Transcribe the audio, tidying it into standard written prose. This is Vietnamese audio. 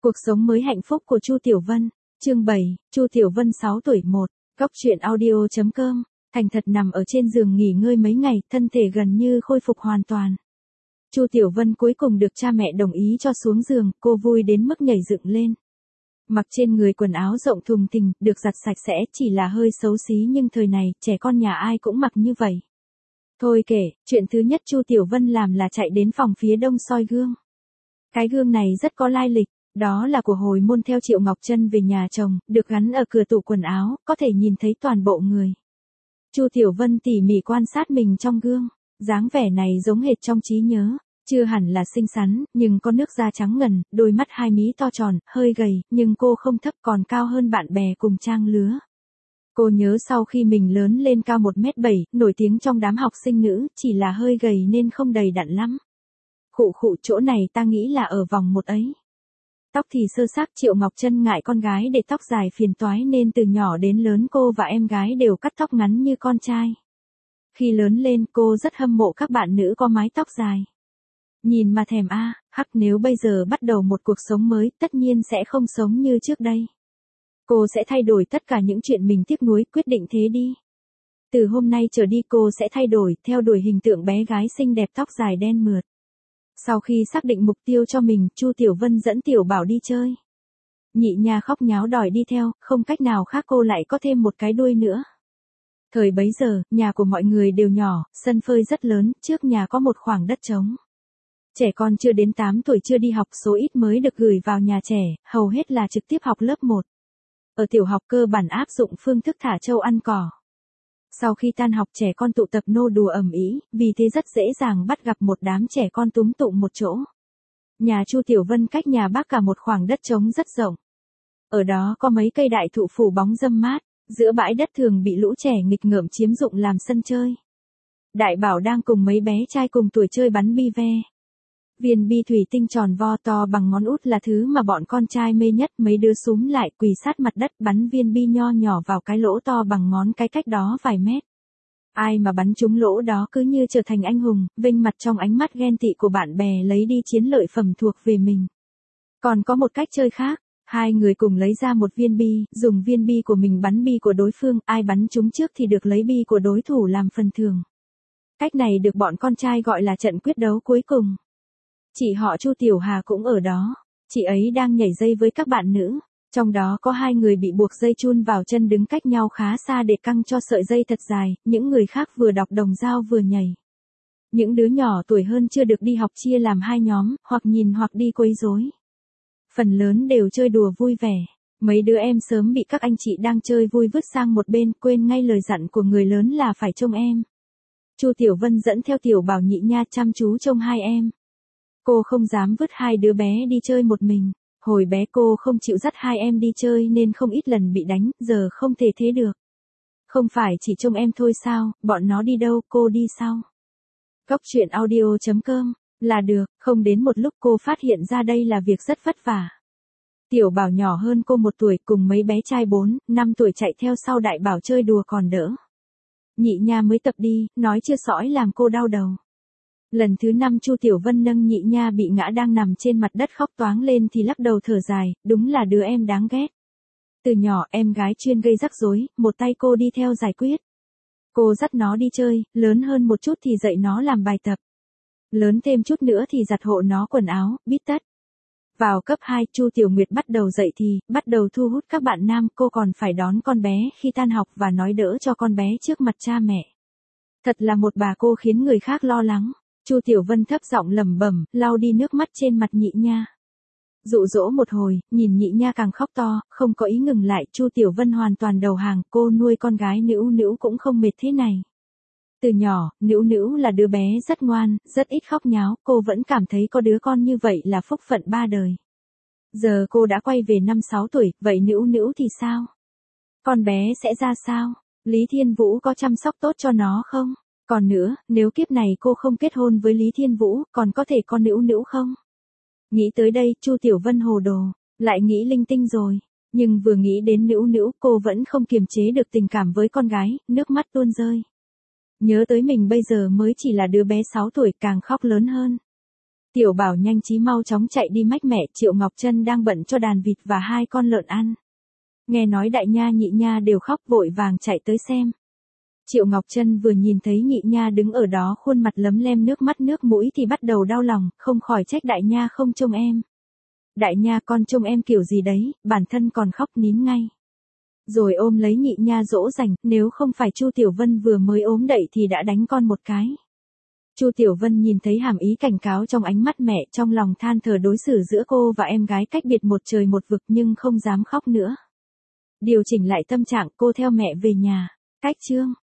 Cuộc sống mới hạnh phúc của Chu Tiểu Vân. Chương 7, Chu Tiểu Vân 6 tuổi 1. Góc truyện audio.com. Thành thật nằm ở trên giường nghỉ ngơi mấy ngày, thân thể gần như khôi phục hoàn toàn. Chu Tiểu Vân cuối cùng được cha mẹ đồng ý cho xuống giường, cô vui đến mức nhảy dựng lên. Mặc trên người quần áo rộng thùng thình, được giặt sạch sẽ, chỉ là hơi xấu xí nhưng thời này, trẻ con nhà ai cũng mặc như vậy. Thôi kể, chuyện thứ nhất Chu Tiểu Vân làm là chạy đến phòng phía đông soi gương. Cái gương này rất có lai lịch, đó là của hồi môn theo Triệu Ngọc Trân về nhà chồng, được gắn ở cửa tủ quần áo, có thể nhìn thấy toàn bộ người. Chu Tiểu Vân tỉ mỉ quan sát mình trong gương, dáng vẻ này giống hệt trong trí nhớ, chưa hẳn là xinh xắn, nhưng có nước da trắng ngần, đôi mắt hai mí to tròn, hơi gầy, nhưng cô không thấp còn cao hơn bạn bè cùng trang lứa. Cô nhớ sau khi mình lớn lên cao 1m7, nổi tiếng trong đám học sinh nữ, chỉ là hơi gầy nên không đầy đặn lắm. Khụ chỗ này ta nghĩ là ở vòng một ấy. Tóc thì sơ xác, Triệu Ngọc Trân ngại con gái để tóc dài phiền toái nên từ nhỏ đến lớn cô và em gái đều cắt tóc ngắn như con trai. Khi lớn lên cô rất hâm mộ các bạn nữ có mái tóc dài. Nhìn mà thèm hắc nếu bây giờ bắt đầu một cuộc sống mới tất nhiên sẽ không sống như trước đây. Cô sẽ thay đổi tất cả những chuyện mình tiếc nuối, quyết định thế đi. Từ hôm nay trở đi cô sẽ thay đổi, theo đuổi hình tượng bé gái xinh đẹp tóc dài đen mượt. Sau khi xác định mục tiêu cho mình, Chu Tiểu Vân dẫn Tiểu Bảo đi chơi. Nhị nha khóc nháo đòi đi theo, không cách nào khác cô lại có thêm một cái đuôi nữa. Thời bấy giờ, nhà của mọi người đều nhỏ, sân phơi rất lớn, trước nhà có một khoảng đất trống. Trẻ con chưa đến 8 tuổi chưa đi học số ít mới được gửi vào nhà trẻ, hầu hết là trực tiếp học lớp 1. Ở tiểu học cơ bản áp dụng phương thức thả trâu ăn cỏ. Sau khi tan học trẻ con tụ tập nô đùa ầm ĩ, vì thế rất dễ dàng bắt gặp một đám trẻ con túm tụm một chỗ. Nhà Chu Tiểu Vân cách nhà bác cả một khoảng đất trống rất rộng. Ở đó có mấy cây đại thụ phủ bóng râm mát, giữa bãi đất thường bị lũ trẻ nghịch ngợm chiếm dụng làm sân chơi. Đại Bảo đang cùng mấy bé trai cùng tuổi chơi bắn bi ve. Viên bi thủy tinh tròn vo to bằng ngón út là thứ mà bọn con trai mê nhất, mấy đứa xúm lại quỳ sát mặt đất bắn viên bi nho nhỏ vào cái lỗ to bằng ngón cái cách đó vài mét. Ai mà bắn trúng lỗ đó cứ như trở thành anh hùng, vinh mặt trong ánh mắt ghen tị của bạn bè lấy đi chiến lợi phẩm thuộc về mình. Còn có một cách chơi khác, hai người cùng lấy ra một viên bi, dùng viên bi của mình bắn bi của đối phương, ai bắn trúng trước thì được lấy bi của đối thủ làm phần thưởng. Cách này được bọn con trai gọi là trận quyết đấu cuối cùng. Chị họ Chu Tiểu Hà cũng ở đó, chị ấy đang nhảy dây với các bạn nữ, trong đó có hai người bị buộc dây chun vào chân đứng cách nhau khá xa để căng cho sợi dây thật dài, những người khác vừa đọc đồng dao vừa nhảy. Những đứa nhỏ tuổi hơn chưa được đi học chia làm hai nhóm, hoặc nhìn hoặc đi quấy rối. Phần lớn đều chơi đùa vui vẻ, mấy đứa em sớm bị các anh chị đang chơi vui vứt sang một bên, quên ngay lời dặn của người lớn là phải trông em. Chu Tiểu Vân dẫn theo Tiểu Bảo nhị nha chăm chú trông hai em. Cô không dám vứt hai đứa bé đi chơi một mình, hồi bé cô không chịu dắt hai em đi chơi nên không ít lần bị đánh, giờ không thể thế được. Không phải chỉ trông em thôi sao, bọn nó đi đâu, cô đi sau. Góc truyện audio.com, là được, không đến một lúc cô phát hiện ra đây là việc rất vất vả. Tiểu Bảo nhỏ hơn cô 1 tuổi cùng mấy bé trai 4, 5 tuổi chạy theo sau Đại Bảo chơi đùa còn đỡ. Nhị nha mới tập đi, nói chưa sõi làm cô đau đầu. Lần thứ 5 Chu Tiểu Vân nâng nhị nha bị ngã đang nằm trên mặt đất khóc toáng lên thì lắc đầu thở dài, đúng là đứa em đáng ghét. Từ nhỏ em gái chuyên gây rắc rối, một tay cô đi theo giải quyết. Cô dắt nó đi chơi, lớn hơn một chút thì dạy nó làm bài tập. Lớn thêm chút nữa thì giặt hộ nó quần áo, bít tất. Vào cấp 2 Chu Tiểu Nguyệt bắt đầu dậy thì, bắt đầu thu hút các bạn nam, cô còn phải đón con bé khi tan học và nói đỡ cho con bé trước mặt cha mẹ. Thật là một bà cô khiến người khác lo lắng. Chu Tiểu Vân thấp giọng lẩm bẩm, lau đi nước mắt trên mặt nhị nha. Dụ dỗ một hồi, nhìn nhị nha càng khóc to, không có ý ngừng lại, Chu Tiểu Vân hoàn toàn đầu hàng, cô nuôi con gái Nữu Nữu cũng không mệt thế này. Từ nhỏ, Nữu Nữu là đứa bé rất ngoan, rất ít khóc nháo, cô vẫn cảm thấy có đứa con như vậy là phúc phận 3 đời. Giờ cô đã quay về 5-6 tuổi, vậy Nữu Nữu thì sao? Con bé sẽ ra sao? Lý Thiên Vũ có chăm sóc tốt cho nó không? Còn nữa, nếu kiếp này cô không kết hôn với Lý Thiên Vũ, còn có thể có Nữu Nữu không? Nghĩ tới đây, Chu Tiểu Vân hồ đồ, lại nghĩ linh tinh rồi. Nhưng vừa nghĩ đến Nữu Nữu, cô vẫn không kiềm chế được tình cảm với con gái, nước mắt tuôn rơi. Nhớ tới mình bây giờ mới chỉ là đứa bé 6 tuổi, càng khóc lớn hơn. Tiểu Bảo nhanh trí mau chóng chạy đi mách mẹ, Triệu Ngọc Trân đang bận cho đàn vịt và 2 con lợn ăn. Nghe nói Đại Nha Nhị Nha đều khóc, vội vàng chạy tới xem. Triệu Ngọc Trân vừa nhìn thấy Nhị Nha đứng ở đó khuôn mặt lấm lem nước mắt nước mũi thì bắt đầu đau lòng, không khỏi trách Đại Nha không trông em. Đại Nha con trông em kiểu gì đấy, bản thân còn khóc nín ngay. Rồi ôm lấy Nhị Nha dỗ dành, nếu không phải Chu Tiểu Vân vừa mới ốm đậy thì đã đánh con một cái. Chu Tiểu Vân nhìn thấy hàm ý cảnh cáo trong ánh mắt mẹ, trong lòng than thở đối xử giữa cô và em gái cách biệt một trời một vực nhưng không dám khóc nữa. Điều chỉnh lại tâm trạng, cô theo mẹ về nhà. Cách chương